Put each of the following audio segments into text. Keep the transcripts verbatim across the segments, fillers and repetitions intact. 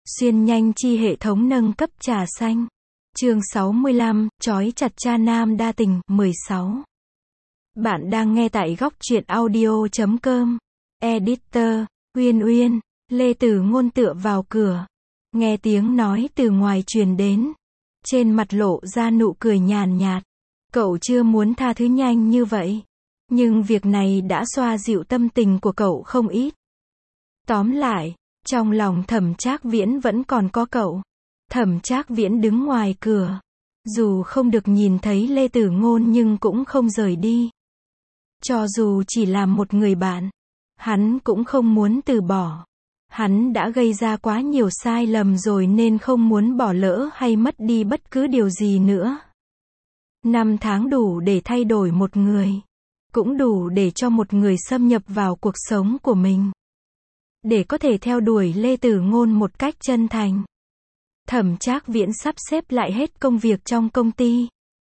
Xuyên nhanh chi hệ thống nâng cấp trà xanh. Chương sáu mươi lăm, trói chặt cha nam đa tình, mười sáu. Bạn đang nghe tại góc truyện audio chấm com. Editor, Uyên Uyên, Lê Tử Ngôn tựa vào cửa. Nghe tiếng nói từ ngoài truyền đến. Trên mặt lộ ra nụ cười nhàn nhạt. Cậu chưa muốn tha thứ nhanh như vậy. Nhưng việc này đã xoa dịu tâm tình của cậu không ít. Tóm lại, trong lòng Thẩm Trác Viễn vẫn còn có cậu. Thẩm Trác Viễn đứng ngoài cửa. Dù không được nhìn thấy Lê Tử Ngôn nhưng cũng không rời đi. Cho dù chỉ là một người bạn, hắn cũng không muốn từ bỏ. Hắn đã gây ra quá nhiều sai lầm rồi nên không muốn bỏ lỡ hay mất đi bất cứ điều gì nữa. Năm tháng đủ để thay đổi một người. Cũng đủ để cho một người xâm nhập vào cuộc sống của mình. Để có thể theo đuổi Lê Tử Ngôn một cách chân thành. Thẩm Trác Viễn sắp xếp lại hết công việc trong công ty.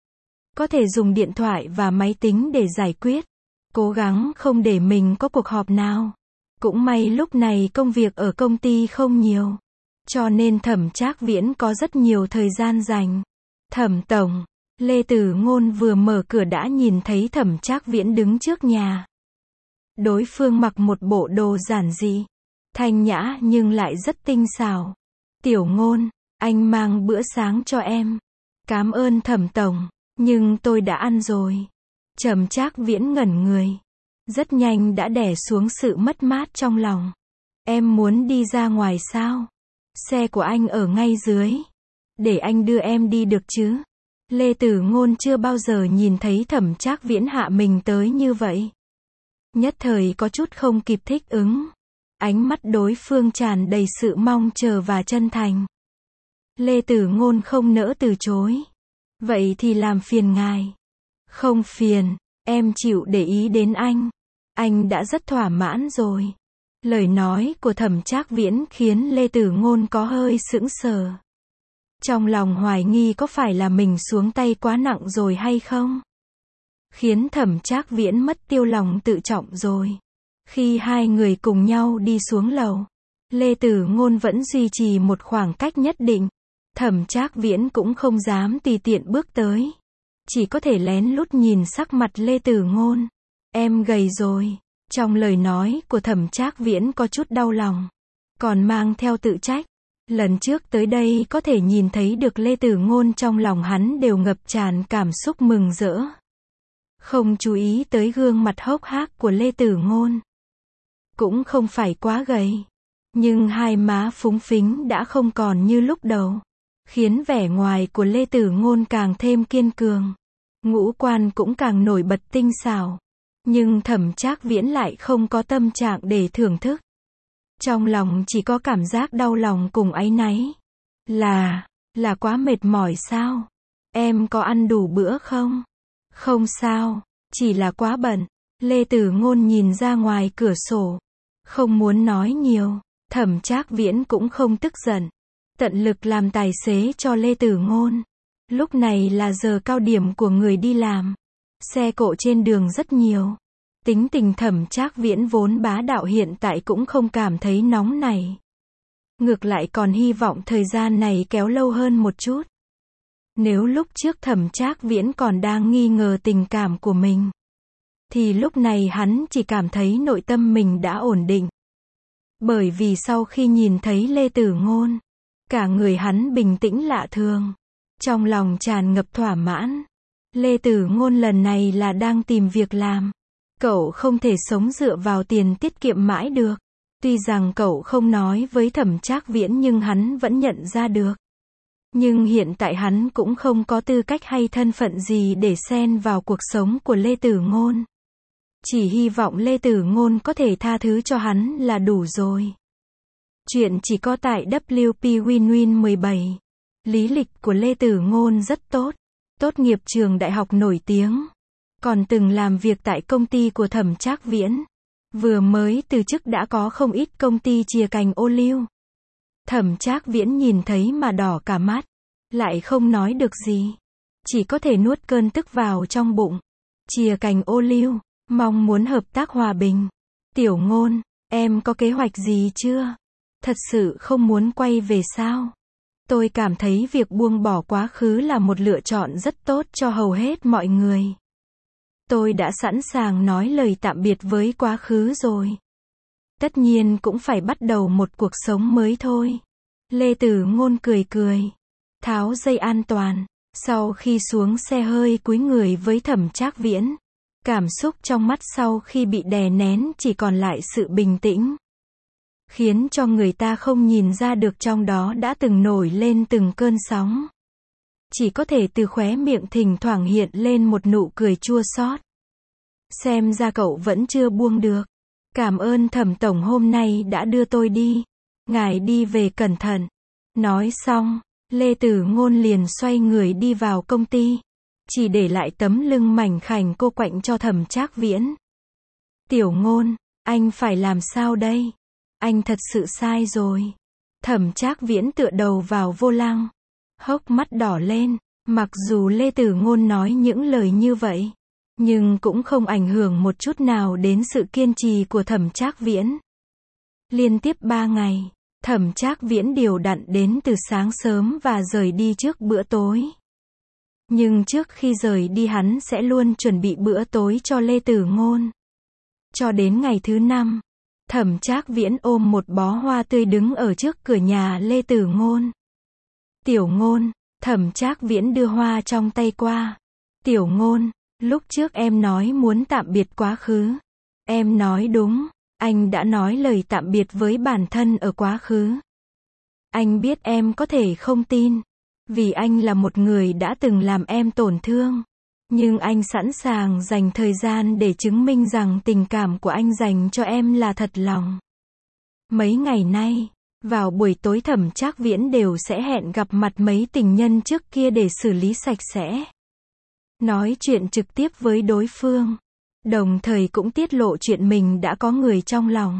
Có thể dùng điện thoại và máy tính để giải quyết. Cố gắng không để mình có cuộc họp nào. Cũng may lúc này công việc ở công ty không nhiều. Cho nên Thẩm Trác Viễn có rất nhiều thời gian dành. Thẩm tổng, Lê Tử Ngôn vừa mở cửa đã nhìn thấy Thẩm Trác Viễn đứng trước nhà. Đối phương mặc một bộ đồ giản dị, thanh nhã nhưng lại rất tinh xảo. Tiểu Ngôn, anh mang bữa sáng cho em. Cảm ơn Thẩm tổng, nhưng tôi đã ăn rồi. Thẩm Trác Viễn ngẩn người. Rất nhanh đã đè xuống sự mất mát trong lòng. Em muốn đi ra ngoài sao? Xe của anh ở ngay dưới. Để anh đưa em đi được chứ? Lê Tử Ngôn chưa bao giờ nhìn thấy Thẩm Trác Viễn hạ mình tới như vậy. Nhất thời có chút không kịp thích ứng. Ánh mắt đối phương tràn đầy sự mong chờ và chân thành. Lê Tử Ngôn không nỡ từ chối. Vậy thì làm phiền ngài. Không phiền, em chịu để ý đến anh. Anh đã rất thỏa mãn rồi. Lời nói của Thẩm Trác Viễn khiến Lê Tử Ngôn có hơi sững sờ. Trong lòng hoài nghi có phải là mình xuống tay quá nặng rồi hay không? Khiến Thẩm Trác Viễn mất tiêu lòng tự trọng rồi. Khi hai người cùng nhau đi xuống lầu, Lê Tử Ngôn vẫn duy trì một khoảng cách nhất định. Thẩm Trác Viễn cũng không dám tùy tiện bước tới. Chỉ có thể lén lút nhìn sắc mặt Lê Tử Ngôn. Em gầy rồi. Trong lời nói của Thẩm Trác Viễn có chút đau lòng. Còn mang theo tự trách. Lần trước tới đây có thể nhìn thấy được Lê Tử Ngôn trong lòng hắn đều ngập tràn cảm xúc mừng rỡ. Không chú ý tới gương mặt hốc hác của Lê Tử Ngôn. Cũng không phải quá gầy. Nhưng hai má phúng phính đã không còn như lúc đầu. Khiến vẻ ngoài của Lê Tử Ngôn càng thêm kiên cường. Ngũ quan cũng càng nổi bật tinh xảo. Nhưng Thẩm Trác Viễn lại không có tâm trạng để thưởng thức. Trong lòng chỉ có cảm giác đau lòng cùng áy náy. Là, là quá mệt mỏi sao? Em có ăn đủ bữa không? Không sao, chỉ là quá bận. Lê Tử Ngôn nhìn ra ngoài cửa sổ. Không muốn nói nhiều. Thẩm Trác Viễn cũng không tức giận. Tận lực làm tài xế cho Lê Tử Ngôn. Lúc này là giờ cao điểm của người đi làm. Xe cộ trên đường rất nhiều. Tính tình Thẩm Trác Viễn vốn bá đạo hiện tại cũng không cảm thấy nóng này. Ngược lại còn hy vọng thời gian này kéo lâu hơn một chút. Nếu lúc trước Thẩm Trác Viễn còn đang nghi ngờ tình cảm của mình, thì lúc này hắn chỉ cảm thấy nội tâm mình đã ổn định. Bởi vì sau khi nhìn thấy Lê Tử Ngôn, cả người hắn bình tĩnh lạ thường. Trong lòng tràn ngập thỏa mãn. Lê Tử Ngôn lần này là đang tìm việc làm. Cậu không thể sống dựa vào tiền tiết kiệm mãi được. Tuy rằng cậu không nói với Thẩm Trác Viễn nhưng hắn vẫn nhận ra được. Nhưng hiện tại hắn cũng không có tư cách hay thân phận gì để xen vào cuộc sống của Lê Tử Ngôn. Chỉ hy vọng Lê Tử Ngôn có thể tha thứ cho hắn là đủ rồi. Chuyện chỉ có tại W P Win Win mười bảy. Lý lịch của Lê Tử Ngôn rất tốt. Tốt nghiệp trường đại học nổi tiếng. Còn từng làm việc tại công ty của Thẩm Trác Viễn. Vừa mới từ chức đã có không ít công ty chìa cành ô liu. Thẩm Trác Viễn nhìn thấy mà đỏ cả mắt. Lại không nói được gì. Chỉ có thể nuốt cơn tức vào trong bụng. Chìa cành ô liu, mong muốn hợp tác hòa bình. Tiểu Ngôn, em có kế hoạch gì chưa? Thật sự không muốn quay về sao? Tôi cảm thấy việc buông bỏ quá khứ là một lựa chọn rất tốt cho hầu hết mọi người. Tôi đã sẵn sàng nói lời tạm biệt với quá khứ rồi. Tất nhiên cũng phải bắt đầu một cuộc sống mới thôi. Lê Tử Ngôn cười cười, tháo dây an toàn. Sau khi xuống xe hơi cúi người với Thẩm Trác Viễn. Cảm xúc trong mắt sau khi bị đè nén chỉ còn lại sự bình tĩnh. Khiến cho người ta không nhìn ra được trong đó đã từng nổi lên từng cơn sóng. Chỉ có thể từ khóe miệng thỉnh thoảng hiện lên một nụ cười chua xót. Xem ra cậu vẫn chưa buông được. Cảm ơn Thẩm tổng hôm nay đã đưa tôi đi. Ngài đi về cẩn thận. Nói xong, Lê Tử Ngôn liền xoay người đi vào công ty. Chỉ để lại tấm lưng mảnh khảnh cô quạnh cho Thẩm Trác Viễn. Tiểu Ngôn, anh phải làm sao đây? Anh thật sự sai rồi. Thẩm Trác Viễn tựa đầu vào vô lăng. Hốc mắt đỏ lên. Mặc dù Lê Tử Ngôn nói những lời như vậy, nhưng cũng không ảnh hưởng một chút nào đến sự kiên trì của Thẩm Trác Viễn. Liên tiếp ba ngày, Thẩm Trác Viễn đều đặn đến từ sáng sớm và rời đi trước bữa tối. Nhưng trước khi rời đi hắn sẽ luôn chuẩn bị bữa tối cho Lê Tử Ngôn. Cho đến ngày thứ năm, Thẩm Trác Viễn ôm một bó hoa tươi đứng ở trước cửa nhà Lê Tử Ngôn. Tiểu Ngôn, Thẩm Trác Viễn đưa hoa trong tay qua. Tiểu Ngôn, lúc trước em nói muốn tạm biệt quá khứ. Em nói đúng, anh đã nói lời tạm biệt với bản thân ở quá khứ. Anh biết em có thể không tin, vì anh là một người đã từng làm em tổn thương. Nhưng anh sẵn sàng dành thời gian để chứng minh rằng tình cảm của anh dành cho em là thật lòng. Mấy ngày nay, vào buổi tối Thẩm Trác Viễn đều sẽ hẹn gặp mặt mấy tình nhân trước kia để xử lý sạch sẽ. Nói chuyện trực tiếp với đối phương. Đồng thời cũng tiết lộ chuyện mình đã có người trong lòng.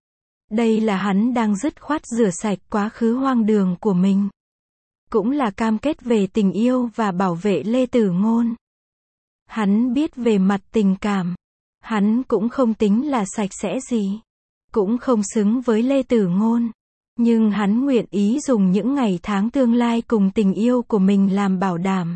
Đây là hắn đang dứt khoát rửa sạch quá khứ hoang đường của mình. Cũng là cam kết về tình yêu và bảo vệ Lê Tử Ngôn. Hắn biết về mặt tình cảm, hắn cũng không tính là sạch sẽ gì, cũng không xứng với Lê Tử Ngôn. Nhưng hắn nguyện ý dùng những ngày tháng tương lai cùng tình yêu của mình làm bảo đảm.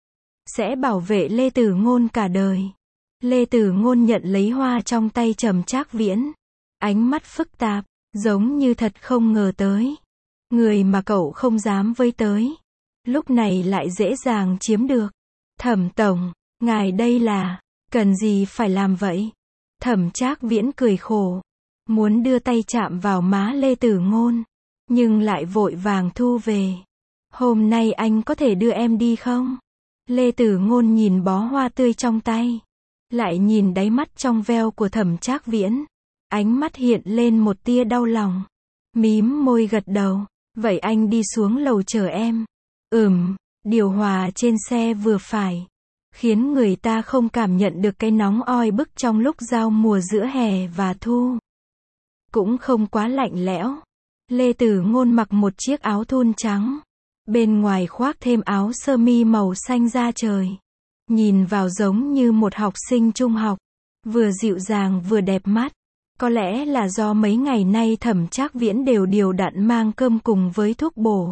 Sẽ bảo vệ Lê Tử Ngôn cả đời. Lê Tử Ngôn nhận lấy hoa trong tay Thẩm Trác Viễn. Ánh mắt phức tạp, giống như thật không ngờ tới. Người mà cậu không dám với tới. Lúc này lại dễ dàng chiếm được. Thẩm tổng, ngài đây là, cần gì phải làm vậy? Thẩm Trác Viễn cười khổ. Muốn đưa tay chạm vào má Lê Tử Ngôn. Nhưng lại vội vàng thu về. Hôm nay anh có thể đưa em đi không? Lê Tử Ngôn nhìn bó hoa tươi trong tay. Lại nhìn đáy mắt trong veo của Thẩm Trác Viễn. Ánh mắt hiện lên một tia đau lòng. Mím môi gật đầu. Vậy anh đi xuống lầu chờ em. Ừm, điều hòa trên xe vừa phải. Khiến người ta không cảm nhận được cái nóng oi bức trong lúc giao mùa giữa hè và thu. Cũng không quá lạnh lẽo. Lê Tử Ngôn mặc một chiếc áo thun trắng. Bên ngoài khoác thêm áo sơ mi màu xanh da trời. Nhìn vào giống như một học sinh trung học. Vừa dịu dàng vừa đẹp mắt. Có lẽ là do mấy ngày nay Thẩm Trác Viễn đều điều đặn mang cơm cùng với thuốc bổ.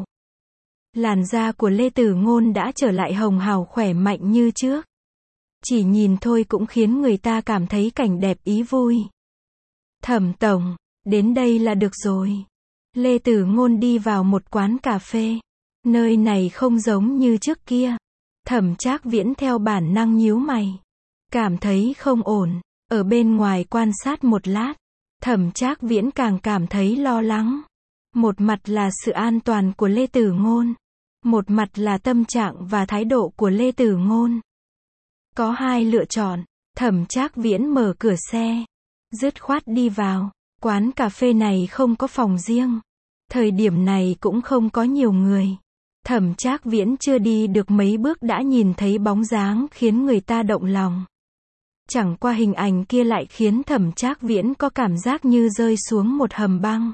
Làn da của Lê Tử Ngôn đã trở lại hồng hào khỏe mạnh như trước. Chỉ nhìn thôi cũng khiến người ta cảm thấy cảnh đẹp ý vui. Thẩm tổng, đến đây là được rồi. Lê Tử Ngôn đi vào một quán cà phê. Nơi này không giống như trước kia. Thẩm Trác Viễn theo bản năng nhíu mày. Cảm thấy không ổn. Ở bên ngoài quan sát một lát. Thẩm Trác Viễn càng cảm thấy lo lắng. Một mặt là sự an toàn của Lê Tử Ngôn. Một mặt là tâm trạng và thái độ của Lê Tử Ngôn. Có hai lựa chọn. Thẩm Trác Viễn mở cửa xe. Dứt khoát đi vào. Quán cà phê này không có phòng riêng. Thời điểm này cũng không có nhiều người. Thẩm Trác Viễn chưa đi được mấy bước đã nhìn thấy bóng dáng khiến người ta động lòng. Chẳng qua hình ảnh kia lại khiến Thẩm Trác Viễn có cảm giác như rơi xuống một hầm băng.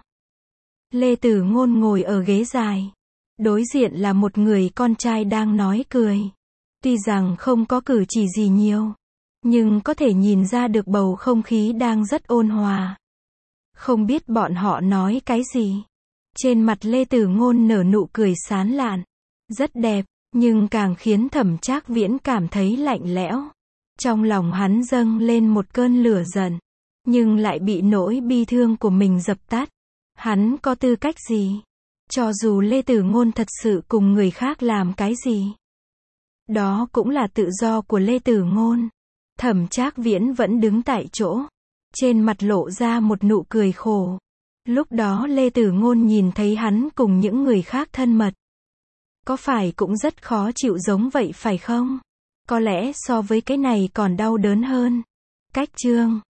Lê Tử Ngôn ngồi ở ghế dài. Đối diện là một người con trai đang nói cười. Tuy rằng không có cử chỉ gì nhiều, nhưng có thể nhìn ra được bầu không khí đang rất ôn hòa. Không biết bọn họ nói cái gì. Trên mặt Lê Tử Ngôn nở nụ cười sán lạn. Rất đẹp, nhưng càng khiến Thẩm Trác Viễn cảm thấy lạnh lẽo. Trong lòng hắn dâng lên một cơn lửa giận, nhưng lại bị nỗi bi thương của mình dập tắt. Hắn có tư cách gì? Cho dù Lê Tử Ngôn thật sự cùng người khác làm cái gì, đó cũng là tự do của Lê Tử Ngôn. Thẩm Trác Viễn vẫn đứng tại chỗ, trên mặt lộ ra một nụ cười khổ. Lúc đó Lê Tử Ngôn nhìn thấy hắn cùng những người khác thân mật, có phải cũng rất khó chịu giống vậy phải không? Có lẽ so với cái này còn đau đớn hơn. Cách chương